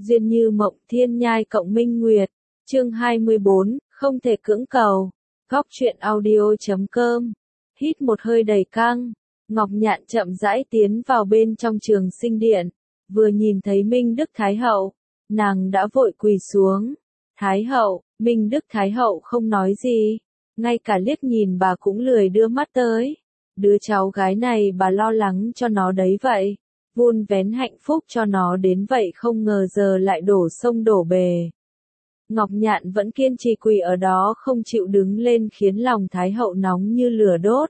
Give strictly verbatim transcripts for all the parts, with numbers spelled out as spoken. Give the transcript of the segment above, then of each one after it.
Duyên như mộng thiên nhai cộng minh nguyệt. Chương hai mươi bốn, không thể cưỡng cầu. Góc truyện audio chấm com. Hít một hơi đầy căng, Ngọc Nhạn chậm rãi tiến vào bên trong trường sinh điện, vừa nhìn thấy Minh Đức Thái Hậu, nàng đã vội quỳ xuống. Thái Hậu, Minh Đức Thái Hậu không nói gì, ngay cả liếc nhìn bà cũng lười đưa mắt tới. Đứa cháu gái này bà lo lắng cho nó đấy vậy, vun vén hạnh phúc cho nó đến vậy không ngờ giờ lại đổ sông đổ bề. Ngọc Nhạn vẫn kiên trì quỳ ở đó không chịu đứng lên khiến lòng Thái Hậu nóng như lửa đốt.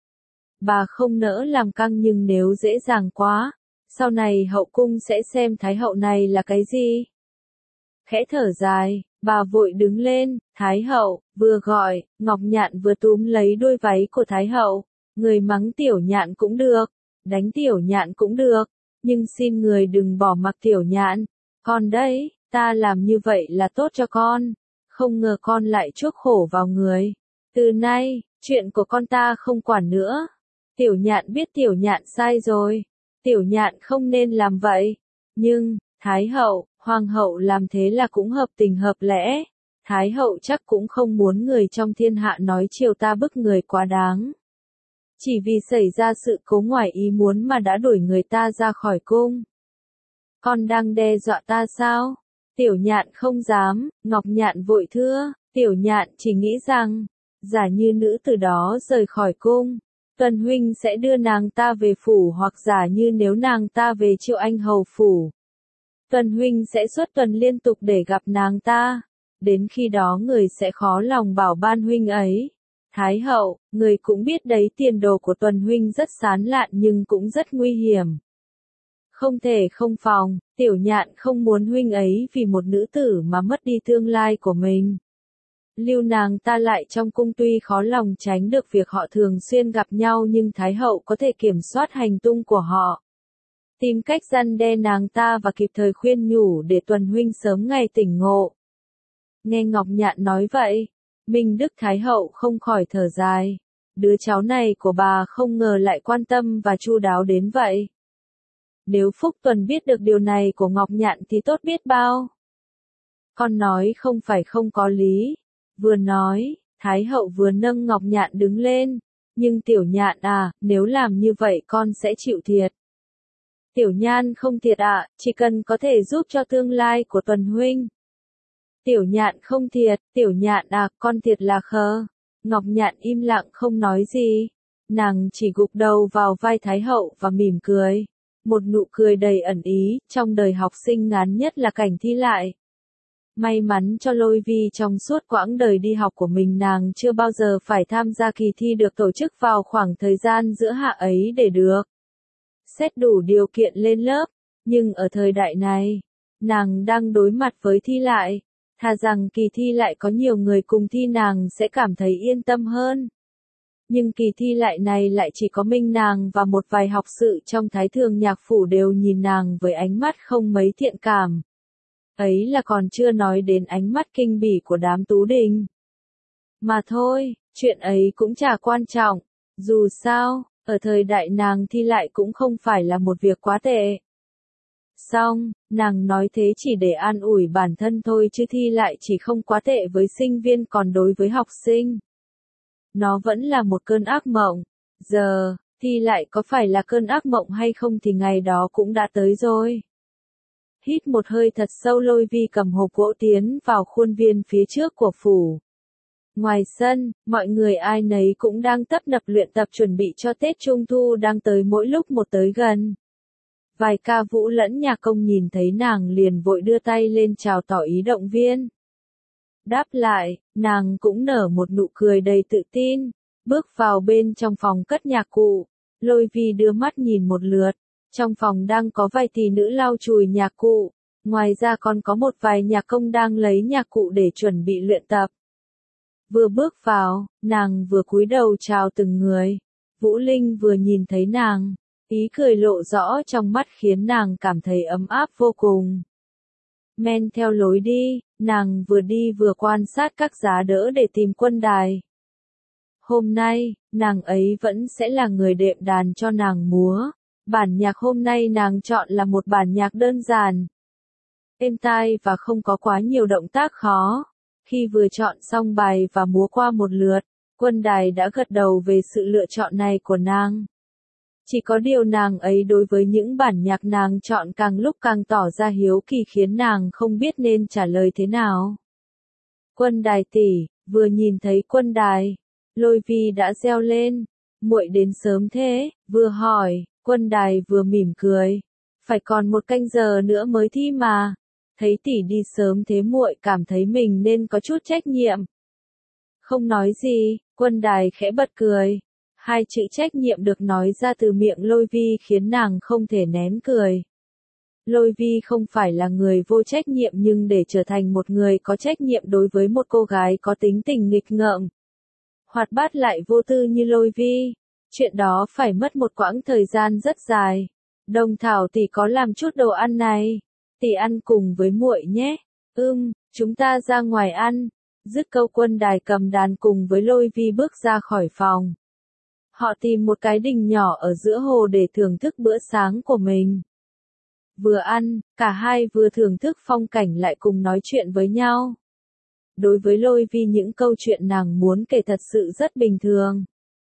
Bà không nỡ làm căng nhưng nếu dễ dàng quá, sau này hậu cung sẽ xem Thái Hậu này là cái gì. Khẽ thở dài, bà vội đứng lên, Thái Hậu, vừa gọi, Ngọc Nhạn vừa túm lấy đuôi váy của Thái Hậu. Người mắng Tiểu Nhạn cũng được, đánh Tiểu Nhạn cũng được, nhưng xin người đừng bỏ mặc Tiểu Nhạn. Con đấy, ta làm như vậy là tốt cho con, không ngờ con lại chuốc khổ vào người. Từ nay, chuyện của con ta không quản nữa. Tiểu Nhạn biết Tiểu Nhạn sai rồi, Tiểu Nhạn không nên làm vậy. Nhưng, Thái Hậu, Hoàng hậu làm thế là cũng hợp tình hợp lẽ. Thái Hậu chắc cũng không muốn người trong thiên hạ nói chiều ta bức người quá đáng. Chỉ vì xảy ra sự cố ngoài ý muốn mà đã đuổi người ta ra khỏi cung. Con đang đe dọa ta sao? Tiểu Nhạn không dám, Ngọc Nhạn vội thưa, Tiểu Nhạn chỉ nghĩ rằng, giả như nữ từ đó rời khỏi cung, Tuần huynh sẽ đưa nàng ta về phủ hoặc giả như nếu nàng ta về Triệu Anh hầu phủ. Tuần huynh sẽ xuất tuần liên tục để gặp nàng ta, đến khi đó người sẽ khó lòng bảo ban huynh ấy. Thái Hậu, người cũng biết đấy tiền đồ của Tuần huynh rất sán lạn nhưng cũng rất nguy hiểm. Không thể không phòng, Tiểu Nhạn không muốn huynh ấy vì một nữ tử mà mất đi tương lai của mình. Lưu nàng ta lại trong cung tuy khó lòng tránh được việc họ thường xuyên gặp nhau nhưng Thái Hậu có thể kiểm soát hành tung của họ. Tìm cách răn đe nàng ta và kịp thời khuyên nhủ để Tuần huynh sớm ngày tỉnh ngộ. Nghe Ngọc Nhạn nói vậy, Minh Đức Thái Hậu không khỏi thở dài. Đứa cháu này của bà không ngờ lại quan tâm và chu đáo đến vậy. Nếu Phúc Tuần biết được điều này của Ngọc Nhạn thì tốt biết bao. Con nói không phải không có lý. Vừa nói, Thái Hậu vừa nâng Ngọc Nhạn đứng lên. Nhưng Tiểu Nhạn à, nếu làm như vậy con sẽ chịu thiệt. Tiểu Nhan không thiệt ạ, à, chỉ cần có thể giúp cho tương lai của Tuần huynh. Tiểu Nhạn không thiệt, Tiểu Nhạn à, con thiệt là khờ. Ngọc Nhạn im lặng không nói gì. Nàng chỉ gục đầu vào vai Thái Hậu và mỉm cười. Một nụ cười đầy ẩn ý, trong đời học sinh ngắn nhất là cảnh thi lại. May mắn cho Lôi Vi trong suốt quãng đời đi học của mình nàng chưa bao giờ phải tham gia kỳ thi được tổ chức vào khoảng thời gian giữa hạ ấy để được xét đủ điều kiện lên lớp. Nhưng ở thời đại này, nàng đang đối mặt với thi lại. Thà rằng kỳ thi lại có nhiều người cùng thi nàng sẽ cảm thấy yên tâm hơn. Nhưng kỳ thi lại này lại chỉ có mình nàng và một vài học sự trong Thái Thường Nhạc Phủ đều nhìn nàng với ánh mắt không mấy thiện cảm. Ấy là còn chưa nói đến ánh mắt kinh bỉ của đám Tú Đình. Mà thôi, chuyện ấy cũng chả quan trọng. Dù sao, ở thời đại nàng thi lại cũng không phải là một việc quá tệ. Xong, nàng nói thế chỉ để an ủi bản thân thôi chứ thi lại chỉ không quá tệ với sinh viên còn đối với học sinh. Nó vẫn là một cơn ác mộng. Giờ, thi lại có phải là cơn ác mộng hay không thì ngày đó cũng đã tới rồi. Hít một hơi thật sâu Lôi Vi cầm hộp gỗ tiến vào khuôn viên phía trước của phủ. Ngoài sân, mọi người ai nấy cũng đang tấp nập luyện tập chuẩn bị cho Tết Trung Thu đang tới mỗi lúc một tới gần. Vài ca vũ lẫn nhạc công nhìn thấy nàng liền vội đưa tay lên chào tỏ ý động viên. Đáp lại, nàng cũng nở một nụ cười đầy tự tin, bước vào bên trong phòng cất nhạc cụ. Lôi Vi đưa mắt nhìn một lượt, trong phòng đang có vài tỷ nữ lau chùi nhạc cụ, ngoài ra còn có một vài nhạc công đang lấy nhạc cụ để chuẩn bị luyện tập. Vừa bước vào, nàng vừa cúi đầu chào từng người. Vũ Linh vừa nhìn thấy nàng, ý cười lộ rõ trong mắt khiến nàng cảm thấy ấm áp vô cùng. Men theo lối đi, nàng vừa đi vừa quan sát các giá đỡ để tìm quân đài. Hôm nay, nàng ấy vẫn sẽ là người đệm đàn cho nàng múa. Bản nhạc hôm nay nàng chọn là một bản nhạc đơn giản. êm tai và không có quá nhiều động tác khó. Khi vừa chọn xong bài và múa qua một lượt, Quân Đài đã gật đầu về sự lựa chọn này của nàng. Chỉ có điều nàng ấy đối với những bản nhạc nàng chọn càng lúc càng tỏ ra hiếu kỳ khiến nàng không biết nên trả lời thế nào. Quân Đài tỷ, vừa nhìn thấy Quân Đài, Lôi Vi đã reo lên, muội đến sớm thế, vừa hỏi, Quân Đài vừa mỉm cười, phải còn một canh giờ nữa mới thi mà. Thấy tỷ đi sớm thế muội cảm thấy mình nên có chút trách nhiệm. Không nói gì, Quân Đài khẽ bật cười. Hai chữ trách nhiệm được nói ra từ miệng Lôi Vi khiến nàng không thể nén cười. Lôi Vi không phải là người vô trách nhiệm nhưng để trở thành một người có trách nhiệm đối với một cô gái có tính tình nghịch ngợm, hoạt bát lại vô tư như Lôi Vi, chuyện đó phải mất một quãng thời gian rất dài. Đồng Thảo tỷ có làm chút đồ ăn này, tỷ ăn cùng với muội nhé. Ừm, chúng ta ra ngoài ăn. Dứt câu Quân Đài cầm đàn cùng với Lôi Vi bước ra khỏi phòng. Họ tìm một cái đình nhỏ ở giữa hồ để thưởng thức bữa sáng của mình. Vừa ăn, cả hai vừa thưởng thức phong cảnh lại cùng nói chuyện với nhau. Đối với Lôi Vi những câu chuyện nàng muốn kể thật sự rất bình thường.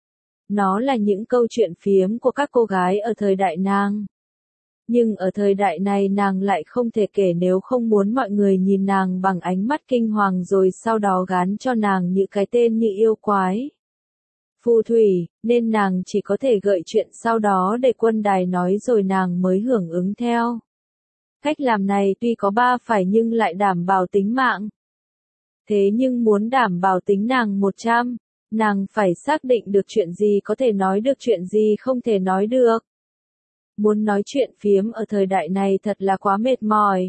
Nó là những câu chuyện phiếm của các cô gái ở thời đại nàng. Nhưng ở thời đại này nàng lại không thể kể nếu không muốn mọi người nhìn nàng bằng ánh mắt kinh hoàng rồi sau đó gán cho nàng những cái tên như yêu quái, phù thủy, nên nàng chỉ có thể gợi chuyện sau đó để Quân Đài nói rồi nàng mới hưởng ứng theo. Cách làm này tuy có ba phải nhưng lại đảm bảo tính mạng. Thế nhưng muốn đảm bảo tính nàng một trăm, nàng phải xác định được chuyện gì có thể nói được chuyện gì không thể nói được. Muốn nói chuyện phiếm ở thời đại này thật là quá mệt mỏi.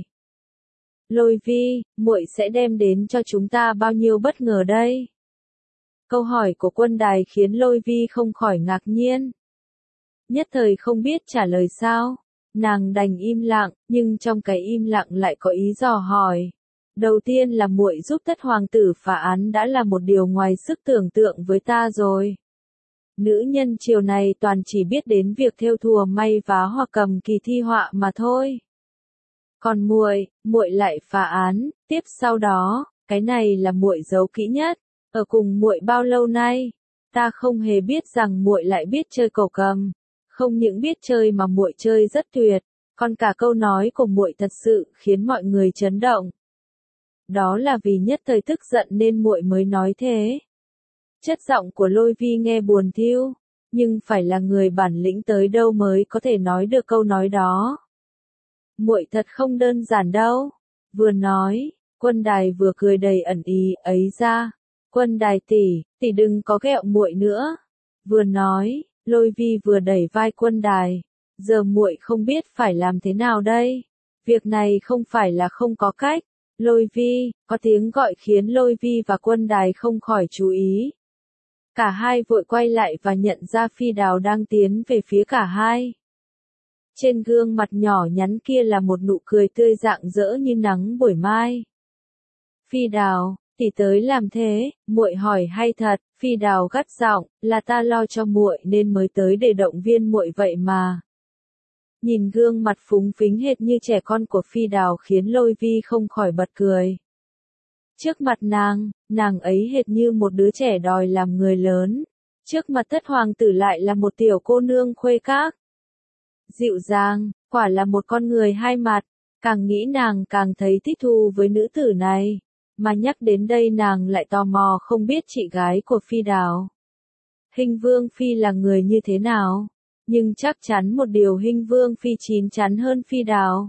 Lôi Vi, muội sẽ đem đến cho chúng ta bao nhiêu bất ngờ đây? Câu hỏi của Quân Đài khiến Lôi Vi không khỏi ngạc nhiên. Nhất thời không biết trả lời sao, nàng đành im lặng, nhưng trong cái im lặng lại có ý dò hỏi. Đầu tiên là muội giúp Thất hoàng tử phá án đã là một điều ngoài sức tưởng tượng với ta rồi. Nữ nhân triều này toàn chỉ biết đến việc thêu thùa may vá hoặc cầm kỳ thi họa mà thôi. Còn muội, muội lại phá án, tiếp sau đó, cái này là muội giấu kỹ nhất. Ở cùng muội bao lâu nay, ta không hề biết rằng muội lại biết chơi cẩu cầm. Không những biết chơi mà muội chơi rất tuyệt, còn cả câu nói của muội thật sự khiến mọi người chấn động. Đó là vì nhất thời tức giận nên muội mới nói thế. Chất giọng của Lôi Vi nghe buồn thiu, nhưng phải là người bản lĩnh tới đâu mới có thể nói được câu nói đó. Muội thật không đơn giản đâu. Vừa nói, Quân Đài vừa cười đầy ẩn ý, ấy ra. Quân Đài tỷ, tỷ đừng có ghẹo muội nữa. Vừa nói, Lôi Vi vừa đẩy vai Quân Đài. Giờ muội không biết phải làm thế nào đây. Việc này không phải là không có cách. Lôi Vi, có tiếng gọi khiến Lôi Vi và Quân Đài không khỏi chú ý. Cả hai vội quay lại và nhận ra Phi Đào đang tiến về phía cả hai. Trên gương mặt nhỏ nhắn kia là một nụ cười tươi rạng rỡ như nắng buổi mai. Phi Đào, tỷ tới làm thế, muội hỏi hay thật? Phi Đào gắt giọng, là ta lo cho muội nên mới tới để động viên muội vậy mà. Nhìn gương mặt phúng phính hệt như trẻ con của Phi Đào khiến Lôi Vi không khỏi bật cười. Trước mặt nàng, nàng ấy hệt như một đứa trẻ đòi làm người lớn. Trước mặt Thất hoàng tử lại là một tiểu cô nương khuê các. Dịu dàng, quả là một con người hai mặt. Càng nghĩ nàng càng thấy thích thú với nữ tử này. Mà nhắc đến đây nàng lại tò mò không biết chị gái của Phi Đào, Hình Vương Phi là người như thế nào. Nhưng chắc chắn một điều Hình Vương Phi chín chắn hơn Phi Đào.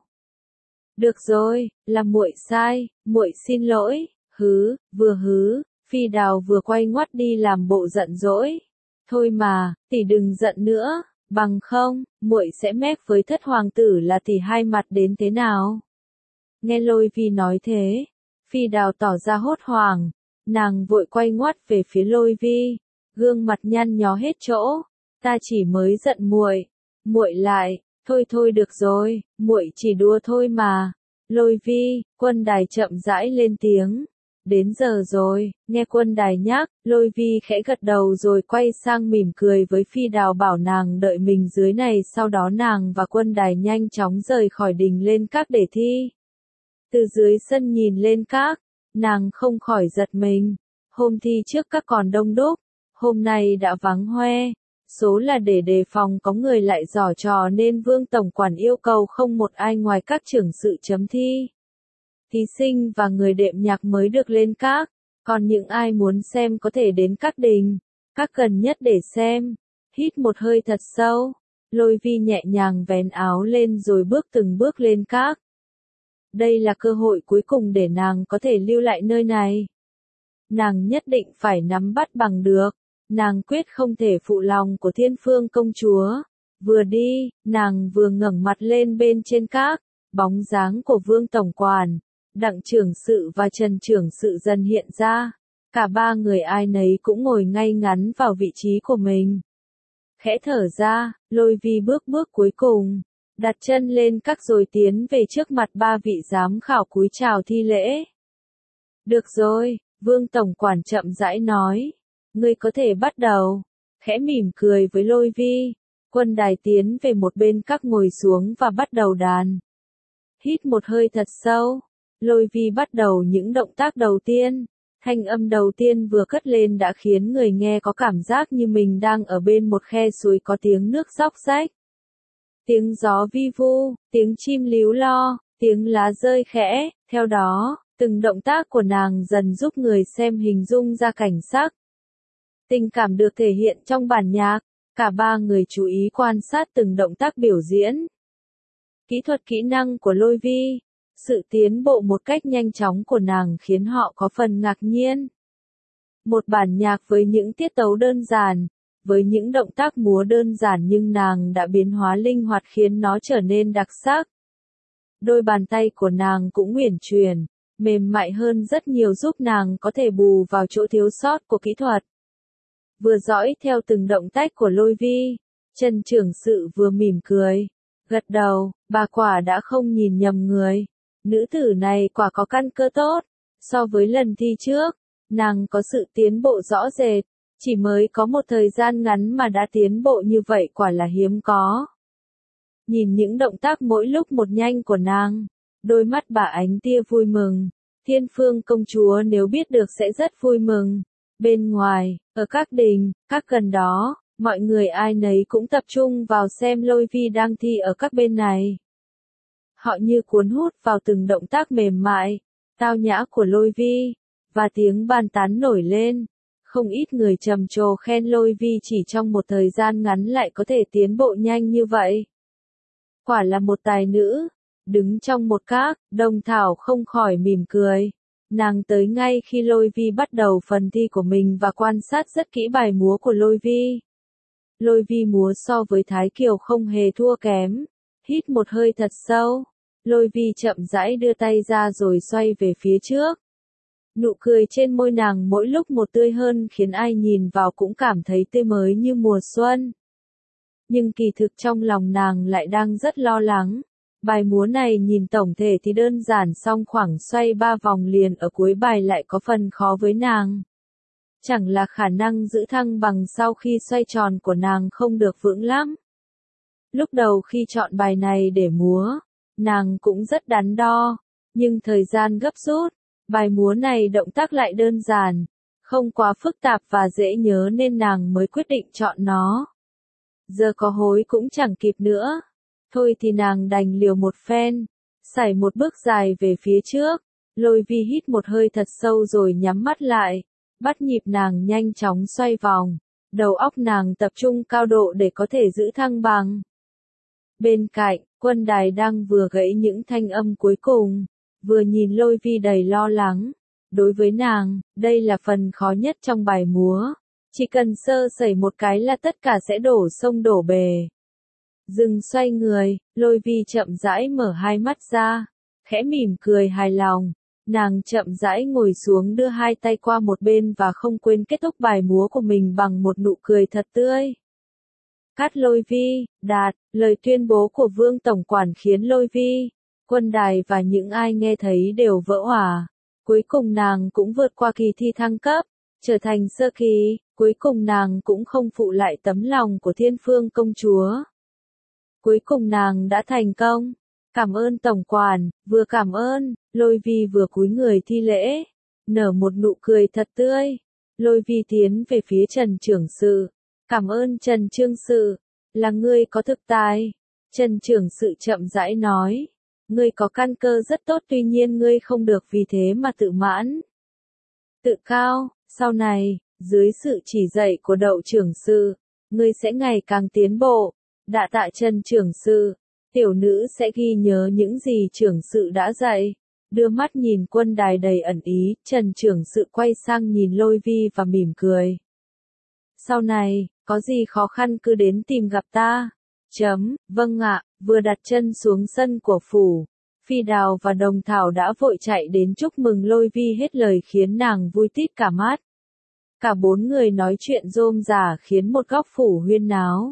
Được rồi, là muội sai, muội xin lỗi. Hứ, vừa hứ, Phi Đào vừa quay ngoắt đi làm bộ giận dỗi. Thôi mà, tỷ đừng giận nữa, bằng không, muội sẽ mép với Thất hoàng tử là tỷ hai mặt đến thế nào. Nghe Lôi Vi nói thế, Phi Đào tỏ ra hốt hoảng, nàng vội quay ngoắt về phía Lôi Vi, gương mặt nhăn nhó hết chỗ. Ta chỉ mới giận muội, muội lại, thôi thôi được rồi, muội chỉ đùa thôi mà. Lôi Vi, Quân Đài chậm rãi lên tiếng. Đến giờ rồi, nghe Quân Đài nhắc, Lôi Vi khẽ gật đầu rồi quay sang mỉm cười với Phi Đào bảo nàng đợi mình dưới này, sau đó nàng và Quân Đài nhanh chóng rời khỏi đình lên các để thi. Từ dưới sân nhìn lên các, nàng không khỏi giật mình. Hôm thi trước các còn đông đúc, hôm nay đã vắng hoe. Số là để đề phòng có người lại giở trò nên Vương Tổng Quản yêu cầu không một ai ngoài các trưởng sự chấm thi. Thí sinh và người đệm nhạc mới được lên các, còn những ai muốn xem có thể đến các đình, các gần nhất để xem. Hít một hơi thật sâu, Lôi Vi nhẹ nhàng vén áo lên rồi bước từng bước lên các. Đây là cơ hội cuối cùng để nàng có thể lưu lại nơi này. Nàng nhất định phải nắm bắt bằng được. Nàng quyết không thể phụ lòng của Thiên Phương công chúa. Vừa đi, nàng vừa ngẩng mặt lên bên trên các, bóng dáng của Vương Tổng Quản, Đặng trưởng sự và Trần trưởng sự dần hiện ra. Cả ba người ai nấy cũng ngồi ngay ngắn vào vị trí của mình. Khẽ thở ra, Lôi Vi bước bước cuối cùng, đặt chân lên các rồi tiến về trước mặt ba vị giám khảo cúi chào thi lễ. Được rồi, Vương Tổng Quản chậm rãi nói. Ngươi có thể bắt đầu. Khẽ mỉm cười với Lôi Vi, Quân Đài tiến về một bên các ngồi xuống và bắt đầu đàn. Hít một hơi thật sâu, Lôi Vi bắt đầu những động tác đầu tiên. Thanh âm đầu tiên vừa cất lên đã khiến người nghe có cảm giác như mình đang ở bên một khe suối có tiếng nước róc rách. Tiếng gió vi vu, tiếng chim líu lo, tiếng lá rơi khẽ, theo đó, từng động tác của nàng dần giúp người xem hình dung ra cảnh sắc. Tình cảm được thể hiện trong bản nhạc, cả ba người chú ý quan sát từng động tác biểu diễn. Kỹ thuật kỹ năng của Lôi Vi, sự tiến bộ một cách nhanh chóng của nàng khiến họ có phần ngạc nhiên. Một bản nhạc với những tiết tấu đơn giản, với những động tác múa đơn giản nhưng nàng đã biến hóa linh hoạt khiến nó trở nên đặc sắc. Đôi bàn tay của nàng cũng uyển chuyển, mềm mại hơn rất nhiều giúp nàng có thể bù vào chỗ thiếu sót của kỹ thuật. Vừa dõi theo từng động tác của Lôi Vi, Trần trưởng sự vừa mỉm cười, gật đầu, bà quả đã không nhìn nhầm người. Nữ tử này quả có căn cơ tốt, so với lần thi trước, nàng có sự tiến bộ rõ rệt, chỉ mới có một thời gian ngắn mà đã tiến bộ như vậy quả là hiếm có. Nhìn những động tác mỗi lúc một nhanh của nàng, đôi mắt bà ánh tia vui mừng, Thiên Phương công chúa nếu biết được sẽ rất vui mừng. Bên ngoài, ở các đình, các gần đó, mọi người ai nấy cũng tập trung vào xem Lôi Vi đang thi ở các bên này. Họ như cuốn hút vào từng động tác mềm mại, tao nhã của Lôi Vi, và tiếng bàn tán nổi lên. Không ít người trầm trồ khen Lôi Vi chỉ trong một thời gian ngắn lại có thể tiến bộ nhanh như vậy. Quả là một tài nữ. Đứng trong một các, Đông Thảo không khỏi mỉm cười. Nàng tới ngay khi Lôi Vi bắt đầu phần thi của mình và quan sát rất kỹ bài múa của Lôi Vi. Lôi Vi múa so với Thái Kiều không hề thua kém. Hít một hơi thật sâu, Lôi Vi chậm rãi đưa tay ra rồi xoay về phía trước. Nụ cười trên môi nàng mỗi lúc một tươi hơn khiến ai nhìn vào cũng cảm thấy tươi mới như mùa xuân. Nhưng kỳ thực trong lòng nàng lại đang rất lo lắng. Bài múa này nhìn tổng thể thì đơn giản song khoảng xoay ba vòng liền ở cuối bài lại có phần khó với nàng. Chẳng là khả năng giữ thăng bằng sau khi xoay tròn của nàng không được vững lắm. Lúc đầu khi chọn bài này để múa, nàng cũng rất đắn đo, nhưng thời gian gấp rút, bài múa này động tác lại đơn giản, không quá phức tạp và dễ nhớ nên nàng mới quyết định chọn nó. Giờ có hối cũng chẳng kịp nữa. Thôi thì nàng đành liều một phen, sải một bước dài về phía trước. Lôi Vi hít một hơi thật sâu rồi nhắm mắt lại, bắt nhịp nàng nhanh chóng xoay vòng, đầu óc nàng tập trung cao độ để có thể giữ thăng bằng. Bên cạnh, Quân Đài đang vừa gãy những thanh âm cuối cùng, vừa nhìn Lôi Vi đầy lo lắng. Đối với nàng, đây là phần khó nhất trong bài múa, chỉ cần sơ sẩy một cái là tất cả sẽ đổ sông đổ bể. Dừng xoay người, Lôi Vi chậm rãi mở hai mắt ra, khẽ mỉm cười hài lòng. Nàng chậm rãi ngồi xuống đưa hai tay qua một bên và không quên kết thúc bài múa của mình bằng một nụ cười thật tươi. Cắt Lôi Vi, đạt, lời tuyên bố của Vương Tổng Quản khiến Lôi Vi, Quân Đài và những ai nghe thấy đều vỡ òa. Cuối cùng nàng cũng vượt qua kỳ thi thăng cấp, trở thành sơ kỳ, cuối cùng nàng cũng không phụ lại tấm lòng của Thiên Phương công chúa. Cuối cùng nàng đã thành công. Cảm ơn Tổng Quản, vừa cảm ơn, Lôi Vi vừa cúi người thi lễ, nở một nụ cười thật tươi. Lôi Vi tiến về phía Trần trưởng sự. Cảm ơn Trần Trương sự, là ngươi có thực tài. Trần trưởng sự chậm rãi nói, ngươi có căn cơ rất tốt tuy nhiên ngươi không được vì thế mà tự mãn. Tự cao, sau này, dưới sự chỉ dạy của Đậu trưởng sự, ngươi sẽ ngày càng tiến bộ. Đa tạ Trần trưởng sự, tiểu nữ sẽ ghi nhớ những gì trưởng sự đã dạy. Đưa mắt nhìn quân đài đầy ẩn ý, Trần trưởng sự quay sang nhìn Lôi Vi và mỉm cười. Sau này, có gì khó khăn cứ đến tìm gặp ta. Chấm, vâng ạ, vừa đặt chân xuống sân của phủ. Phi Đào và Đồng Thảo đã vội chạy đến chúc mừng Lôi Vi hết lời khiến nàng vui tít cả mắt. Cả bốn người nói chuyện rôm rả khiến một góc phủ huyên náo.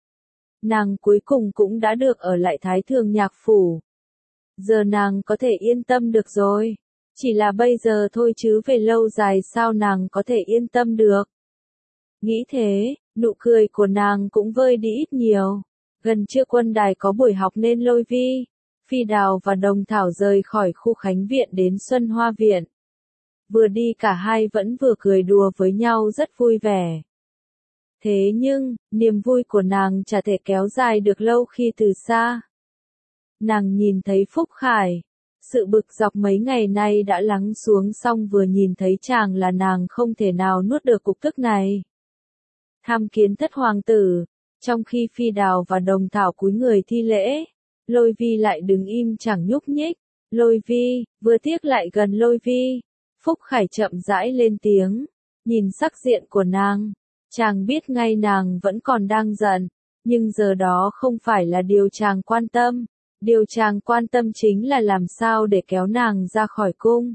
Nàng cuối cùng cũng đã được ở lại Thái Thường Nhạc Phủ. Giờ nàng có thể yên tâm được rồi. Chỉ là bây giờ thôi chứ về lâu dài sao nàng có thể yên tâm được. Nghĩ thế, nụ cười của nàng cũng vơi đi ít nhiều. Gần trưa quân đài có buổi học nên Lôi Vi, Phi Đào và Đồng Thảo rời khỏi khu Khánh Viện đến Xuân Hoa Viện. Vừa đi cả hai vẫn vừa cười đùa với nhau rất vui vẻ. Thế nhưng, niềm vui của nàng chả thể kéo dài được lâu khi từ xa. Nàng nhìn thấy Phúc Khải. Sự bực dọc mấy ngày nay đã lắng xuống xong vừa nhìn thấy chàng là nàng không thể nào nuốt được cục tức này. Tham kiến thất hoàng tử. Trong khi Phi Đào và Đồng Thảo cúi người thi lễ, Lôi Vi lại đứng im chẳng nhúc nhích. Lôi Vi, vừa tiếc lại gần Lôi Vi. Phúc Khải chậm rãi lên tiếng, nhìn sắc diện của nàng. Chàng biết ngay nàng vẫn còn đang giận, nhưng giờ đó không phải là điều chàng quan tâm. Điều chàng quan tâm chính là làm sao để kéo nàng ra khỏi cung.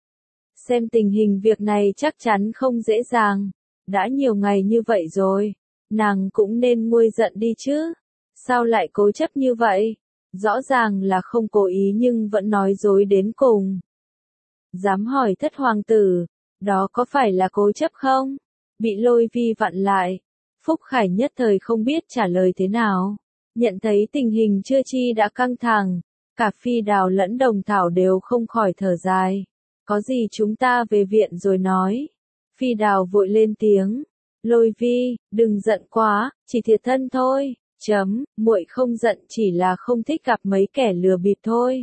Xem tình hình việc này chắc chắn không dễ dàng. Đã nhiều ngày như vậy rồi, nàng cũng nên nguôi giận đi chứ. Sao lại cố chấp như vậy? Rõ ràng là không cố ý nhưng vẫn nói dối đến cùng. Dám hỏi thất hoàng tử, đó có phải là cố chấp không? Bị Lôi Vi vặn lại. Phúc Khải nhất thời không biết trả lời thế nào. Nhận thấy tình hình chưa chi đã căng thẳng, cả Phi Đào lẫn Đồng Thảo đều không khỏi thở dài. Có gì chúng ta về viện rồi nói. Phi Đào vội lên tiếng. Lôi Vi, đừng giận quá, chỉ thiệt thân thôi. Chấm, muội không giận chỉ là không thích gặp mấy kẻ lừa bịp thôi.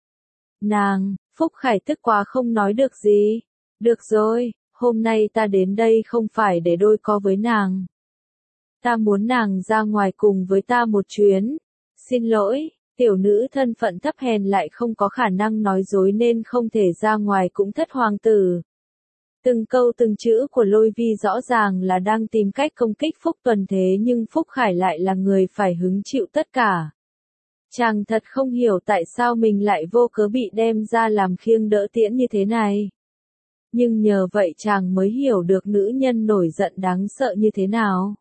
Nàng, Phúc Khải tức quá không nói được gì. Được rồi, hôm nay ta đến đây không phải để đôi co với nàng. Ta muốn nàng ra ngoài cùng với ta một chuyến. Xin lỗi, tiểu nữ thân phận thấp hèn lại không có khả năng nói dối nên không thể ra ngoài cũng thất hoàng tử. Từng câu từng chữ của Lôi Vi rõ ràng là đang tìm cách công kích Phúc Tuần thế nhưng Phúc Khải lại là người phải hứng chịu tất cả. Chàng thật không hiểu tại sao mình lại vô cớ bị đem ra làm khiêng đỡ tiễn như thế này. Nhưng nhờ vậy chàng mới hiểu được nữ nhân nổi giận đáng sợ như thế nào.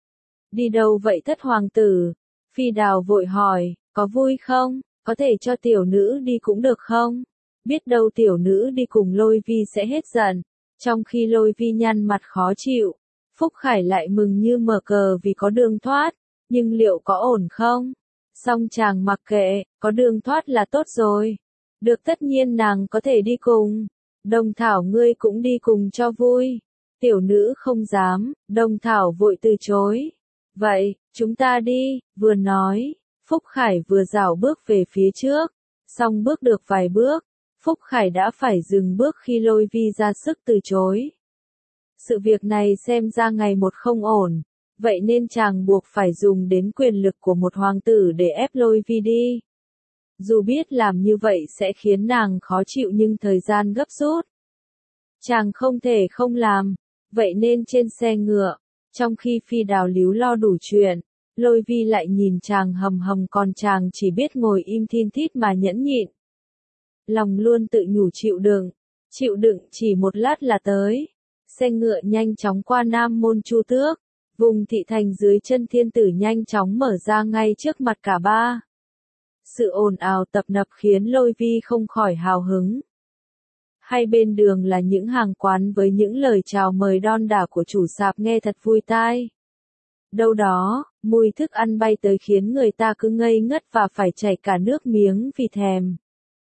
Đi đâu vậy thất hoàng tử? Phi Đào vội hỏi, có vui không? Có thể cho tiểu nữ đi cũng được không? Biết đâu tiểu nữ đi cùng Lôi Vi sẽ hết giận. Trong khi Lôi Vi nhăn mặt khó chịu, Phúc Khải lại mừng như mở cờ vì có đường thoát. Nhưng liệu có ổn không? Song chàng mặc kệ, có đường thoát là tốt rồi. Được tất nhiên nàng có thể đi cùng. Đồng Thảo ngươi cũng đi cùng cho vui. Tiểu nữ không dám, Đồng Thảo vội từ chối. Vậy, chúng ta đi, vừa nói, Phúc Khải vừa rảo bước về phía trước. Xong bước được vài bước, Phúc Khải đã phải dừng bước khi Lôi Vi ra sức từ chối. Sự việc này xem ra ngày một không ổn, vậy nên chàng buộc phải dùng đến quyền lực của một hoàng tử để ép Lôi Vi đi. Dù biết làm như vậy sẽ khiến nàng khó chịu nhưng thời gian gấp rút. Chàng không thể không làm, vậy nên trên xe ngựa, trong khi Phi Đào líu lo đủ chuyện, Lôi Vi lại nhìn chàng hầm hầm còn chàng chỉ biết ngồi im thin thít mà nhẫn nhịn. Lòng luôn tự nhủ chịu đựng, chịu đựng chỉ một lát là tới. Xe ngựa nhanh chóng qua Nam Môn Chu Tước, vùng thị thành dưới chân thiên tử nhanh chóng mở ra ngay trước mặt cả ba. Sự ồn ào tập nập khiến Lôi Vi không khỏi hào hứng. Hai bên đường là những hàng quán với những lời chào mời đon đả của chủ sạp nghe thật vui tai. Đâu đó, mùi thức ăn bay tới khiến người ta cứ ngây ngất và phải chảy cả nước miếng vì thèm.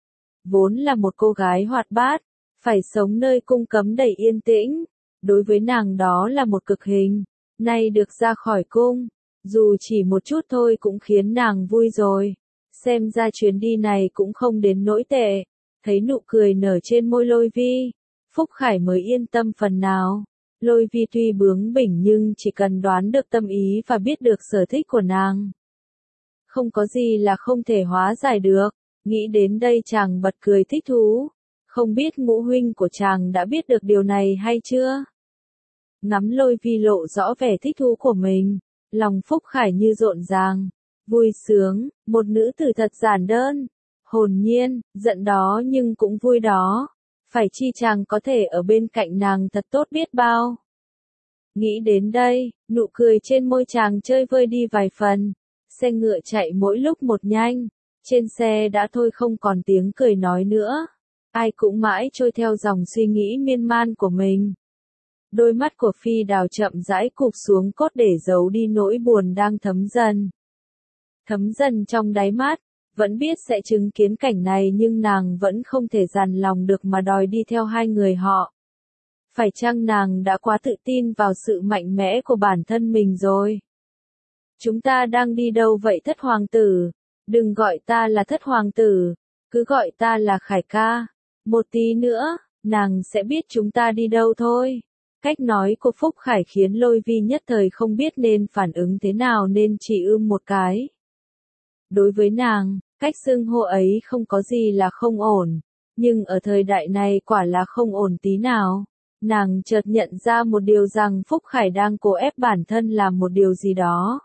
vốn là một cô gái hoạt bát, phải sống nơi cung cấm đầy yên tĩnh, đối với nàng đó là một cực hình, nay được ra khỏi cung, dù chỉ một chút thôi cũng khiến nàng vui rồi, xem ra chuyến đi này cũng không đến nỗi tệ, thấy nụ cười nở trên môi Lôi Vi, Phúc Khải mới yên tâm phần nào. Lôi Vi tuy bướng bỉnh nhưng chỉ cần đoán được tâm ý và biết được sở thích của nàng, không có gì là không thể hóa giải được. Nghĩ đến đây chàng bật cười thích thú. Không biết ngũ huynh của chàng đã biết được điều này hay chưa? Ngắm Lôi Vi lộ rõ vẻ thích thú của mình, lòng Phúc Khải như rộn ràng, vui sướng, một nữ tử thật giản đơn, hồn nhiên, giận đó nhưng cũng vui đó. Phải chi chàng có thể ở bên cạnh nàng thật tốt biết bao. Nghĩ đến đây, nụ cười trên môi chàng chơi vơi đi vài phần. Xe ngựa chạy mỗi lúc một nhanh, trên xe đã thôi không còn tiếng cười nói nữa. Ai cũng mãi trôi theo dòng suy nghĩ miên man của mình. Đôi mắt của Phi Đào chậm rãi cụp xuống cốt để giấu đi nỗi buồn đang thấm dần. Thấm dần trong đáy mắt, vẫn biết sẽ chứng kiến cảnh này nhưng nàng vẫn không thể dằn lòng được mà đòi đi theo hai người họ. Phải chăng nàng đã quá tự tin vào sự mạnh mẽ của bản thân mình rồi? Chúng ta đang đi đâu vậy thất hoàng tử? Đừng gọi ta là thất hoàng tử, cứ gọi ta là Khải ca. Một tí nữa, nàng sẽ biết chúng ta đi đâu thôi. Cách nói của Phúc Khải khiến Lôi Vi nhất thời không biết nên phản ứng thế nào nên chỉ ưm một cái. Đối với nàng, cách xưng hô ấy không có gì là không ổn, nhưng ở thời đại này quả là không ổn tí nào. Nàng chợt nhận ra một điều rằng Phúc Khải đang cố ép bản thân làm một điều gì đó.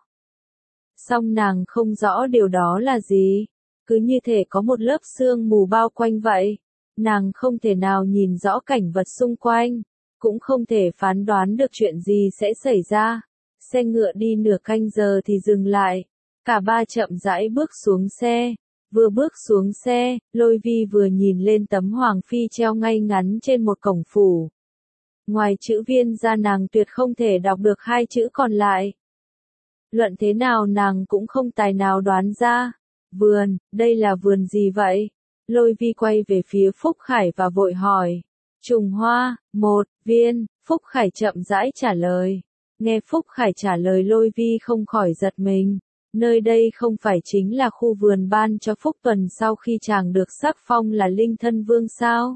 Song nàng không rõ điều đó là gì, cứ như thể có một lớp sương mù bao quanh vậy. Nàng không thể nào nhìn rõ cảnh vật xung quanh, cũng không thể phán đoán được chuyện gì sẽ xảy ra. Xe ngựa đi nửa canh giờ thì dừng lại, cả ba chậm rãi bước xuống xe. Vừa bước xuống xe, Lôi Vi vừa nhìn lên tấm hoàng phi treo ngay ngắn trên một cổng phủ. Ngoài chữ viên ra nàng tuyệt không thể đọc được hai chữ còn lại. Luận thế nào nàng cũng không tài nào đoán ra. Vườn, đây là vườn gì vậy? Lôi Vi quay về phía Phúc Khải và vội hỏi. Trùng hoa, một viên, Phúc Khải chậm rãi trả lời. Nghe Phúc Khải trả lời Lôi Vi không khỏi giật mình. Nơi đây không phải chính là khu vườn ban cho Phúc Tuần sau khi chàng được sắc phong là Linh Thân Vương sao?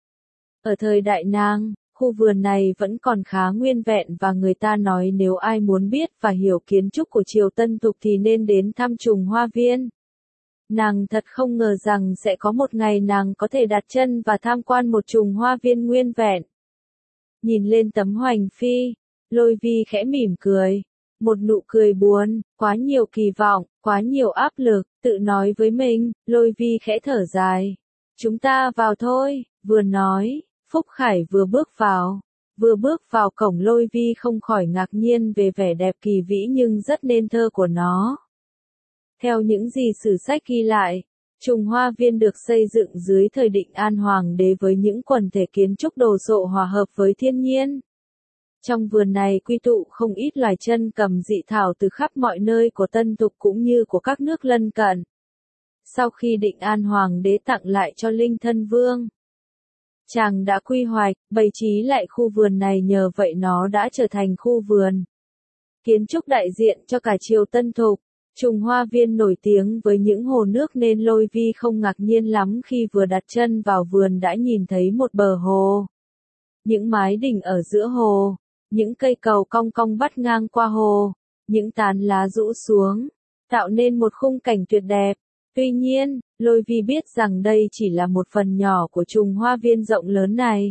Ở thời đại nàng, khu vườn này vẫn còn khá nguyên vẹn và người ta nói nếu ai muốn biết và hiểu kiến trúc của triều Tân Thục thì nên đến thăm Trùng Hoa Viên. Nàng thật không ngờ rằng sẽ có một ngày nàng có thể đặt chân và tham quan một Trùng Hoa Viên nguyên vẹn. Nhìn lên tấm hoành phi, Lôi Vi khẽ mỉm cười. Một nụ cười buồn, quá nhiều kỳ vọng, quá nhiều áp lực, tự nói với mình, Lôi Vi khẽ thở dài. Chúng ta vào thôi, vừa nói, Phúc Khải vừa bước vào. Vừa bước vào cổng Lôi Vi không khỏi ngạc nhiên về vẻ đẹp kỳ vĩ nhưng rất nên thơ của nó. Theo những gì sử sách ghi lại, Trùng Hoa Viên được xây dựng dưới thời Định An Hoàng đế với những quần thể kiến trúc đồ sộ hòa hợp với thiên nhiên. Trong vườn này quy tụ không ít loài chân cầm dị thảo từ khắp mọi nơi của Tân Thục cũng như của các nước lân cận. Sau khi Định An Hoàng đế tặng lại cho Linh Thân Vương, chàng đã quy hoạch, bày trí lại khu vườn này, nhờ vậy nó đã trở thành khu vườn kiến trúc đại diện cho cả triều Tân Thục. Trùng Hoa Viên nổi tiếng với những hồ nước nên Lôi Vi không ngạc nhiên lắm khi vừa đặt chân vào vườn đã nhìn thấy một bờ hồ. Những mái đình ở giữa hồ, những cây cầu cong cong vắt ngang qua hồ, những tán lá rũ xuống, tạo nên một khung cảnh tuyệt đẹp. Tuy nhiên, Lôi Vi biết rằng đây chỉ là một phần nhỏ của Trùng Hoa Viên rộng lớn này.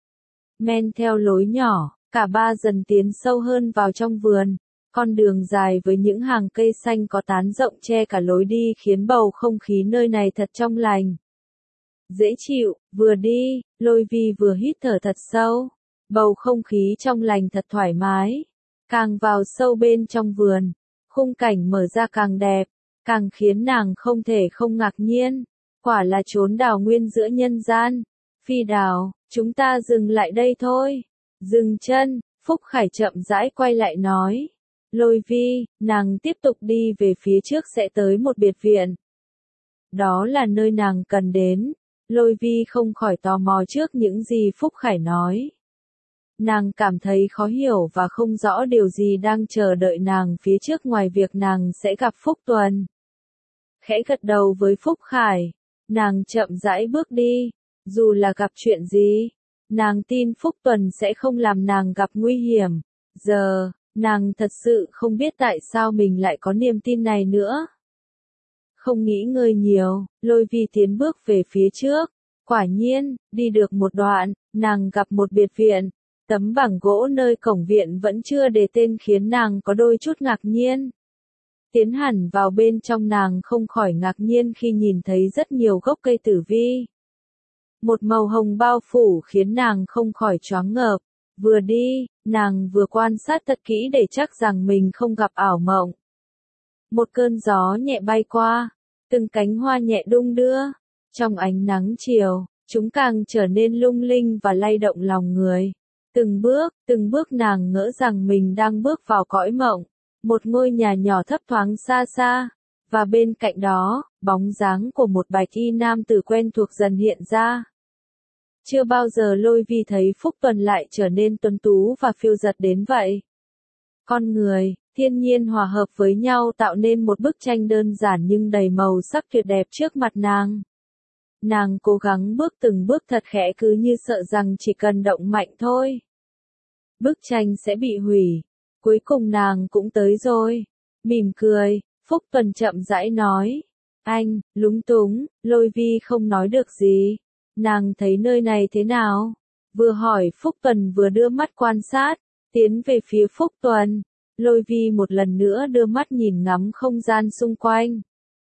Men theo lối nhỏ, cả ba dần tiến sâu hơn vào trong vườn. Con đường dài với những hàng cây xanh có tán rộng che cả lối đi khiến bầu không khí nơi này thật trong lành. Dễ chịu, vừa đi, Lôi Vi vừa hít thở thật sâu. Bầu không khí trong lành thật thoải mái. Càng vào sâu bên trong vườn, khung cảnh mở ra càng đẹp, càng khiến nàng không thể không ngạc nhiên. Quả là chốn đào nguyên giữa nhân gian. Phi Đào, chúng ta dừng lại đây thôi. Dừng chân, Phúc Khải chậm rãi quay lại nói. Lôi Vi, nàng tiếp tục đi về phía trước sẽ tới một biệt viện. Đó là nơi nàng cần đến. Lôi Vi không khỏi tò mò trước những gì Phúc Khải nói. Nàng cảm thấy khó hiểu và không rõ điều gì đang chờ đợi nàng phía trước ngoài việc nàng sẽ gặp Phúc Tuần. Khẽ gật đầu với Phúc Khải, nàng chậm rãi bước đi, dù là gặp chuyện gì, nàng tin Phúc Tuần sẽ không làm nàng gặp nguy hiểm. Giờ, nàng thật sự không biết tại sao mình lại có niềm tin này nữa. Không nghĩ ngơi nhiều, Lôi Vi tiến bước về phía trước. Quả nhiên, đi được một đoạn, nàng gặp một biệt viện. Tấm bảng gỗ nơi cổng viện vẫn chưa đề tên khiến nàng có đôi chút ngạc nhiên. Tiến hẳn vào bên trong nàng không khỏi ngạc nhiên khi nhìn thấy rất nhiều gốc cây tử vi. Một màu hồng bao phủ khiến nàng không khỏi choáng ngợp. Vừa đi, nàng vừa quan sát thật kỹ để chắc rằng mình không gặp ảo mộng. Một cơn gió nhẹ bay qua, từng cánh hoa nhẹ đung đưa. Trong ánh nắng chiều, chúng càng trở nên lung linh và lay động lòng người. Từng bước, từng bước nàng ngỡ rằng mình đang bước vào cõi mộng. Một ngôi nhà nhỏ thấp thoáng xa xa, và bên cạnh đó, bóng dáng của một bạch y nam tử quen thuộc dần hiện ra. Chưa bao giờ Lôi Vi thấy Phúc Tuần lại trở nên tuấn tú và phiêu dật đến vậy. Con người, thiên nhiên hòa hợp với nhau tạo nên một bức tranh đơn giản nhưng đầy màu sắc tuyệt đẹp trước mặt nàng. Nàng cố gắng bước từng bước thật khẽ cứ như sợ rằng chỉ cần động mạnh thôi, bức tranh sẽ bị hủy. Cuối cùng nàng cũng tới rồi. Mỉm cười, Phúc Tuần chậm rãi nói. Anh, lúng túng, Lôi Vi không nói được gì. Nàng thấy nơi này thế nào? Vừa hỏi Phúc Tuần vừa đưa mắt quan sát, tiến về phía Phúc Tuần. Lôi Vi một lần nữa đưa mắt nhìn ngắm không gian xung quanh.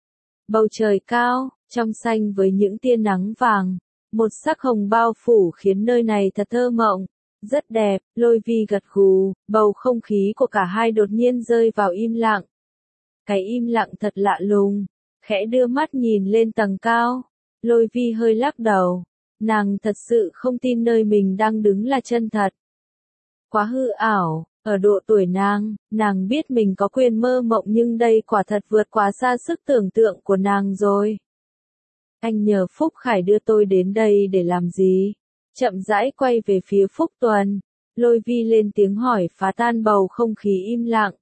Bầu trời cao, trong xanh với những tia nắng vàng. Một sắc hồng bao phủ khiến nơi này thật thơ mộng. Rất đẹp, Lôi Vi gật gù, bầu không khí của cả hai đột nhiên rơi vào im lặng. Cái im lặng thật lạ lùng, khẽ đưa mắt nhìn lên tầng cao. Lôi Vi hơi lắc đầu, nàng thật sự không tin nơi mình đang đứng là chân thật. Quá hư ảo, ở độ tuổi nàng, nàng biết mình có quyền mơ mộng nhưng đây quả thật vượt quá xa sức tưởng tượng của nàng rồi. Anh nhờ Phúc Khải đưa tôi đến đây để làm gì? Chậm rãi quay về phía Phúc Tuần, Lôi Vi lên tiếng hỏi phá tan bầu không khí im lặng.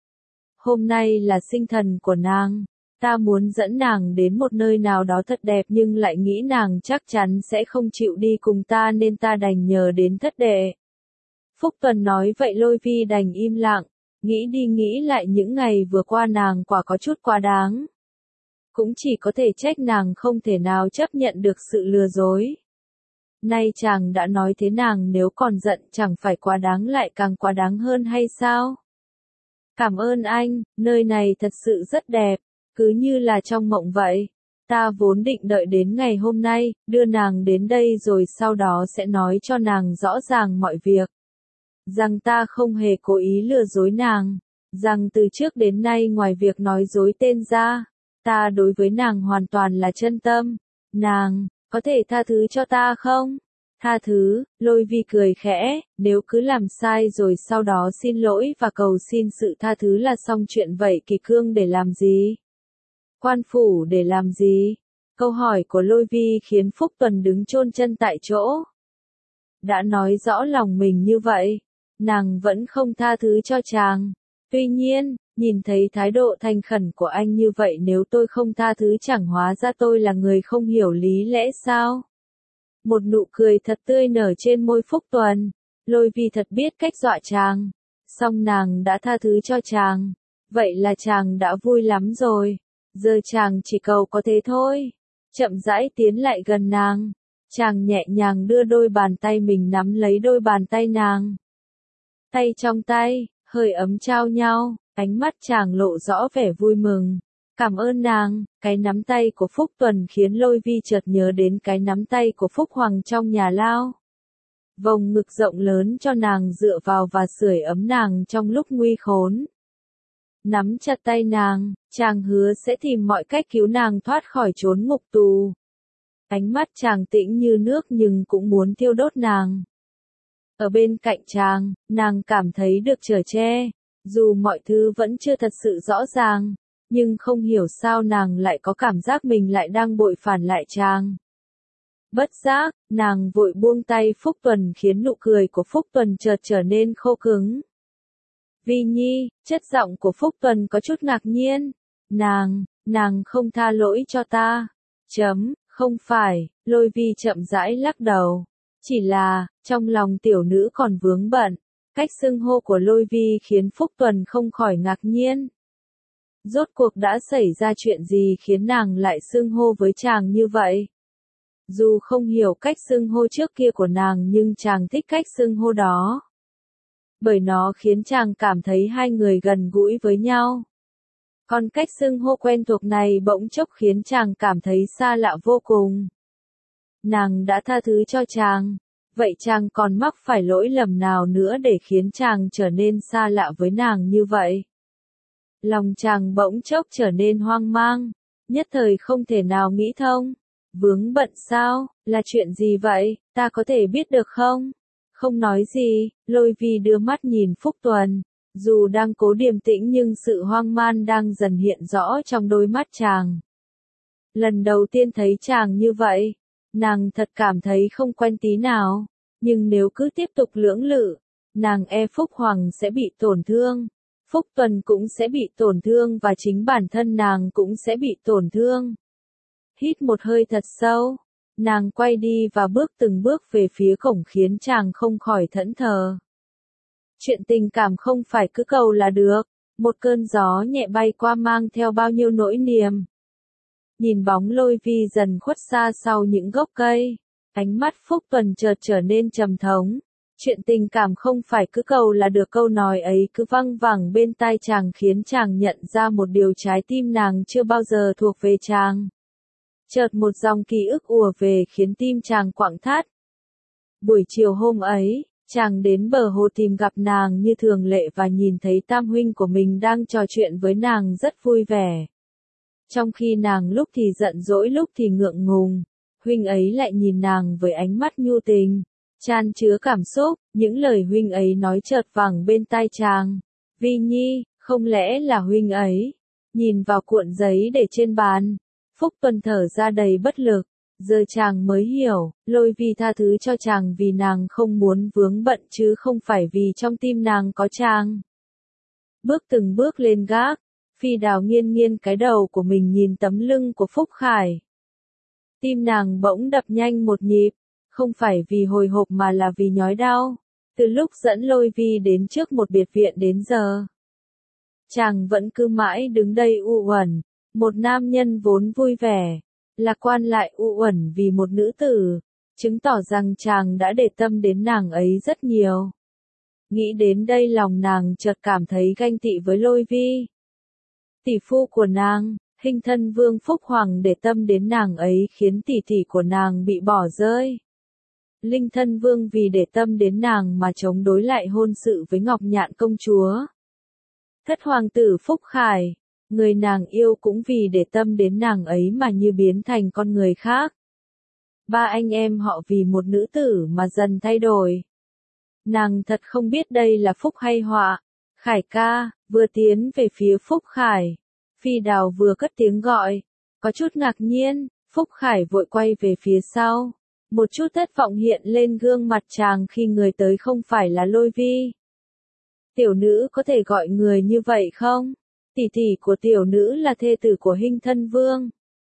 Hôm nay là sinh thần của nàng, ta muốn dẫn nàng đến một nơi nào đó thật đẹp nhưng lại nghĩ nàng chắc chắn sẽ không chịu đi cùng ta nên ta đành nhờ đến thất đệ. Phúc Tuần nói vậy Lôi Vi đành im lặng, nghĩ đi nghĩ lại những ngày vừa qua nàng quả có chút quá đáng. Cũng chỉ có thể trách nàng không thể nào chấp nhận được sự lừa dối. Nay chàng đã nói thế nàng nếu còn giận chẳng phải quá đáng lại càng quá đáng hơn hay sao? Cảm ơn anh, nơi này thật sự rất đẹp, cứ như là trong mộng vậy. Ta vốn định đợi đến ngày hôm nay, đưa nàng đến đây rồi sau đó sẽ nói cho nàng rõ ràng mọi việc. Rằng ta không hề cố ý lừa dối nàng, rằng từ trước đến nay ngoài việc nói dối tên ra, ta đối với nàng hoàn toàn là chân tâm. Nàng, có thể tha thứ cho ta không? Tha thứ, Lôi Vi cười khẽ, nếu cứ làm sai rồi sau đó xin lỗi và cầu xin sự tha thứ là xong chuyện vậy kỳ cương để làm gì? Quan phủ để làm gì? Câu hỏi của Lôi Vi khiến Phúc Tuần đứng chôn chân tại chỗ. Đã nói rõ lòng mình như vậy, nàng vẫn không tha thứ cho chàng. Tuy nhiên, nhìn thấy thái độ thành khẩn của anh như vậy nếu tôi không tha thứ chẳng hóa ra tôi là người không hiểu lý lẽ sao? Một nụ cười thật tươi nở trên môi Phúc Tuần. Lôi Vi thật biết cách dọa chàng. Song nàng đã tha thứ cho chàng. Vậy là chàng đã vui lắm rồi. Giờ chàng chỉ cầu có thế thôi. Chậm rãi tiến lại gần nàng. Chàng nhẹ nhàng đưa đôi bàn tay mình nắm lấy đôi bàn tay nàng. Tay trong tay, hơi ấm trao nhau, ánh mắt chàng lộ rõ vẻ vui mừng. Cảm ơn nàng, cái nắm tay của Phúc Tuần khiến Lôi Vi chợt nhớ đến cái nắm tay của Phúc Hoàng trong nhà lao. Vòng ngực rộng lớn cho nàng dựa vào và sưởi ấm nàng trong lúc nguy khốn. Nắm chặt tay nàng, chàng hứa sẽ tìm mọi cách cứu nàng thoát khỏi chốn ngục tù. Ánh mắt chàng tĩnh như nước nhưng cũng muốn thiêu đốt nàng. Ở bên cạnh chàng, nàng cảm thấy được chở che, dù mọi thứ vẫn chưa thật sự rõ ràng. Nhưng không hiểu sao nàng lại có cảm giác mình lại đang bội phản lại chàng. Bất giác, nàng vội buông tay Phúc Tuần khiến nụ cười của Phúc Tuần chợt trở nên khô cứng. Vi Nhi, chất giọng của Phúc Tuần có chút ngạc nhiên. Nàng, nàng không tha lỗi cho ta. Chấm, không phải, Lôi Vi chậm rãi lắc đầu. Chỉ là, trong lòng tiểu nữ còn vướng bận. Cách xưng hô của Lôi Vi khiến Phúc Tuần không khỏi ngạc nhiên. Rốt cuộc đã xảy ra chuyện gì khiến nàng lại xưng hô với chàng như vậy? Dù không hiểu cách xưng hô trước kia của nàng nhưng chàng thích cách xưng hô đó. Bởi nó khiến chàng cảm thấy hai người gần gũi với nhau. Còn cách xưng hô quen thuộc này bỗng chốc khiến chàng cảm thấy xa lạ vô cùng. Nàng đã tha thứ cho chàng, vậy chàng còn mắc phải lỗi lầm nào nữa để khiến chàng trở nên xa lạ với nàng như vậy? Lòng chàng bỗng chốc trở nên hoang mang, nhất thời không thể nào nghĩ thông. Vướng bận sao, là chuyện gì vậy, ta có thể biết được không? Không nói gì, Lôi Vi đưa mắt nhìn Phúc Tuần, dù đang cố điềm tĩnh nhưng sự hoang mang đang dần hiện rõ trong đôi mắt chàng. Lần đầu tiên thấy chàng như vậy, nàng thật cảm thấy không quen tí nào, nhưng nếu cứ tiếp tục lưỡng lự, nàng e Phúc Hoàng sẽ bị tổn thương, Phúc Tuần cũng sẽ bị tổn thương và chính bản thân nàng cũng sẽ bị tổn thương. Hít một hơi thật sâu, nàng quay đi và bước từng bước về phía cổng khiến chàng không khỏi thẫn thờ. Chuyện tình cảm không phải cứ cầu là được, một cơn gió nhẹ bay qua mang theo bao nhiêu nỗi niềm. Nhìn bóng Lôi Vi dần khuất xa sau những gốc cây, ánh mắt Phúc Tuần chợt trở nên trầm thống. Chuyện tình cảm không phải cứ cầu là được, câu nói ấy cứ văng vẳng bên tai chàng khiến chàng nhận ra một điều, trái tim nàng chưa bao giờ thuộc về chàng. Chợt một dòng ký ức ùa về khiến tim chàng quặn thắt. Buổi chiều hôm ấy, chàng đến bờ hồ tìm gặp nàng như thường lệ và nhìn thấy tam huynh của mình đang trò chuyện với nàng rất vui vẻ. Trong khi nàng lúc thì giận dỗi lúc thì ngượng ngùng, huynh ấy lại nhìn nàng với ánh mắt nhu tình, chan chứa cảm xúc, những lời huynh ấy nói chợt vẳng bên tai chàng. Vi Nhi, không lẽ là huynh ấy? Nhìn vào cuộn giấy để trên bàn, Phúc Tuần thở ra đầy bất lực, giờ chàng mới hiểu, Lôi Vi tha thứ cho chàng vì nàng không muốn vướng bận chứ không phải vì trong tim nàng có chàng. Bước từng bước lên gác, Phi Đào nghiêng nghiêng cái đầu của mình nhìn tấm lưng của Phúc Khải. Tim nàng bỗng đập nhanh một nhịp, không phải vì hồi hộp mà là vì nhói đau. Từ lúc dẫn Lôi Vi đến trước một biệt viện đến giờ, chàng vẫn cứ mãi đứng đây u uẩn, một nam nhân vốn vui vẻ, lạc quan lại u uẩn vì một nữ tử, chứng tỏ rằng chàng đã để tâm đến nàng ấy rất nhiều. Nghĩ đến đây lòng nàng chợt cảm thấy ganh tị với Lôi Vi. Tỷ phu của nàng, Hình Thân Vương Phúc Hoàng để tâm đến nàng ấy khiến tỷ tỷ của nàng bị bỏ rơi. Linh Thân Vương vì để tâm đến nàng mà chống đối lại hôn sự với Ngọc Nhạn công chúa. Thất hoàng tử Phúc Khải, người nàng yêu cũng vì để tâm đến nàng ấy mà như biến thành con người khác. Ba anh em họ vì một nữ tử mà dần thay đổi. Nàng thật không biết đây là phúc hay họa. Khải ca, vừa tiến về phía Phúc Khải. Phi Đào vừa cất tiếng gọi. Có chút ngạc nhiên, Phúc Khải vội quay về phía sau. Một chút thất vọng hiện lên gương mặt chàng khi người tới không phải là Lôi Vi. Tiểu nữ có thể gọi người như vậy không? Tỷ tỷ của tiểu nữ là thê tử của Hình Thân Vương.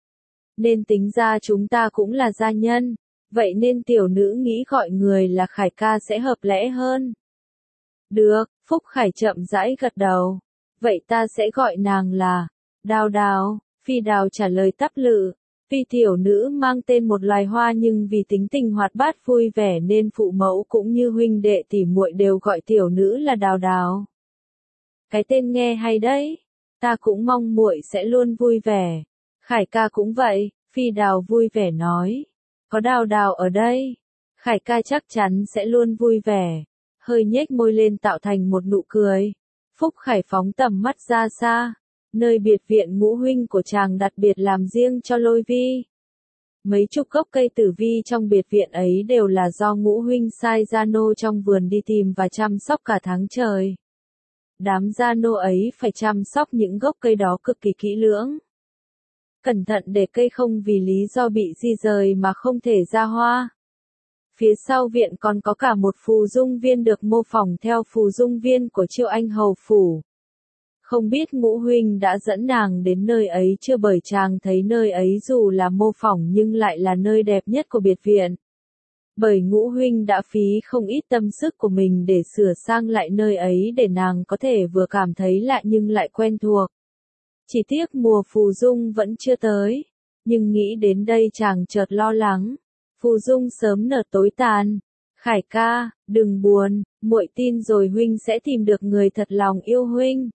Nên tính ra chúng ta cũng là gia nhân, vậy nên tiểu nữ nghĩ gọi người là Khải ca sẽ hợp lẽ hơn. Được, Phúc Khải chậm rãi gật đầu. Vậy ta sẽ gọi nàng là Đào Đào. Phi Đào trả lời tắp lự. Vì tiểu nữ mang tên một loài hoa nhưng vì tính tình hoạt bát vui vẻ nên phụ mẫu cũng như huynh đệ tỷ muội đều gọi tiểu nữ là Đào Đào. Cái tên nghe hay đấy. Ta cũng mong muội sẽ luôn vui vẻ. Khải ca cũng vậy, Phi Đào vui vẻ nói. Có Đào Đào ở đây, Khải ca chắc chắn sẽ luôn vui vẻ. Hơi nhếch môi lên tạo thành một nụ cười. Phúc Khải phóng tầm mắt ra xa, nơi biệt viện ngũ huynh của chàng đặc biệt làm riêng cho Lôi Vi. Mấy chục gốc cây tử vi trong biệt viện ấy đều là do ngũ huynh sai gia nô trong vườn đi tìm và chăm sóc cả tháng trời. Đám gia nô ấy phải chăm sóc những gốc cây đó cực kỳ kỹ lưỡng. cẩn thận để cây không vì lý do bị di rời mà không thể ra hoa. Phía sau viện còn có cả một phù dung viên được mô phỏng theo phù dung viên của Triệu Anh hầu phủ. Không biết Ngũ huynh đã dẫn nàng đến nơi ấy chưa, bởi chàng thấy nơi ấy dù là mô phỏng nhưng lại là nơi đẹp nhất của biệt viện. Bởi Ngũ huynh đã phí không ít tâm sức của mình để sửa sang lại nơi ấy để nàng có thể vừa cảm thấy lạ nhưng lại quen thuộc. Chỉ tiếc mùa phù dung vẫn chưa tới, nhưng nghĩ đến đây chàng chợt lo lắng. Phù dung sớm nở tối tàn. Khải ca, đừng buồn, muội tin rồi huynh sẽ tìm được người thật lòng yêu huynh.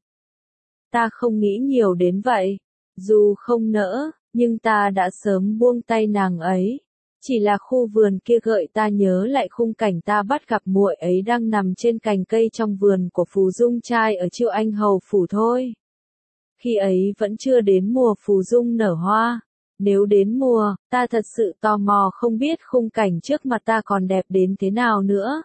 Ta không nghĩ nhiều đến vậy. Dù không nỡ, nhưng ta đã sớm buông tay nàng ấy. Chỉ là khu vườn kia gợi ta nhớ lại khung cảnh ta bắt gặp muội ấy đang nằm trên cành cây trong vườn của phù dung trai ở Triệu Anh hầu phủ thôi. Khi ấy vẫn chưa đến mùa phù dung nở hoa. Nếu đến mùa, ta thật sự tò mò không biết khung cảnh trước mặt ta còn đẹp đến thế nào nữa.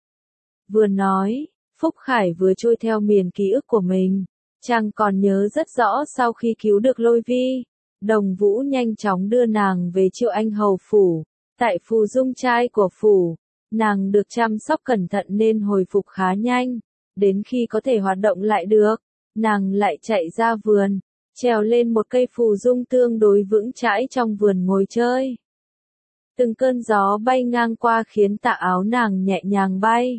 Vừa nói, Phúc Khải vừa trôi theo miền ký ức của mình. Chàng còn nhớ rất rõ sau khi cứu được Lôi Vi, Đồng Vũ nhanh chóng đưa nàng về Triệu Anh hầu phủ. Tại phù dung trai của phủ, nàng được chăm sóc cẩn thận nên hồi phục khá nhanh. Đến khi có thể hoạt động lại được, nàng lại chạy ra vườn, trèo lên một cây phù dung tương đối vững chãi trong vườn ngồi chơi. Từng cơn gió bay ngang qua khiến tà áo nàng nhẹ nhàng bay.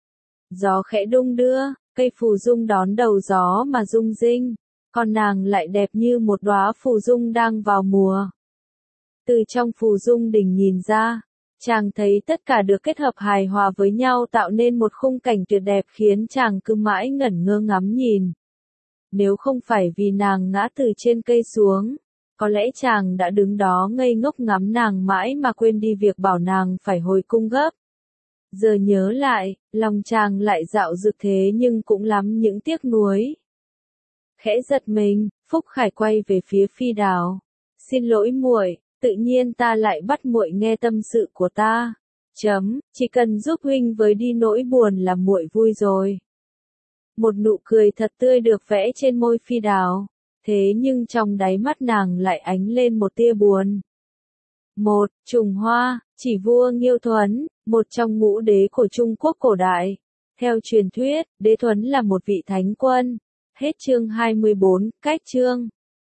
Gió khẽ đung đưa, cây phù dung đón đầu gió mà rung rinh, còn nàng lại đẹp như một đóa phù dung đang vào mùa. Từ trong phù dung đình nhìn ra, chàng thấy tất cả được kết hợp hài hòa với nhau tạo nên một khung cảnh tuyệt đẹp khiến chàng cứ mãi ngẩn ngơ ngắm nhìn. Nếu không phải vì nàng ngã từ trên cây xuống, có lẽ chàng đã đứng đó ngây ngốc ngắm nàng mãi mà quên đi việc bảo nàng phải hồi cung gấp. Giờ nhớ lại, lòng chàng lại dạo dực thế nhưng cũng lắm những tiếc nuối. Khẽ giật mình, Phúc Khải quay về phía Phi Đào. Xin lỗi muội, tự nhiên ta lại bắt muội nghe tâm sự của ta. Chấm, chỉ cần giúp huynh với đi nỗi buồn là muội vui rồi. Một nụ cười thật tươi được vẽ trên môi Phi Đào, thế nhưng trong đáy mắt nàng lại ánh lên một tia buồn. Một, Trùng Hoa, chỉ vua Nghiêu Thuấn, một trong ngũ đế của Trung Quốc cổ đại. Theo truyền thuyết, đế Thuấn là một vị thánh quân. Hết chương hai mươi bốn, cách chương.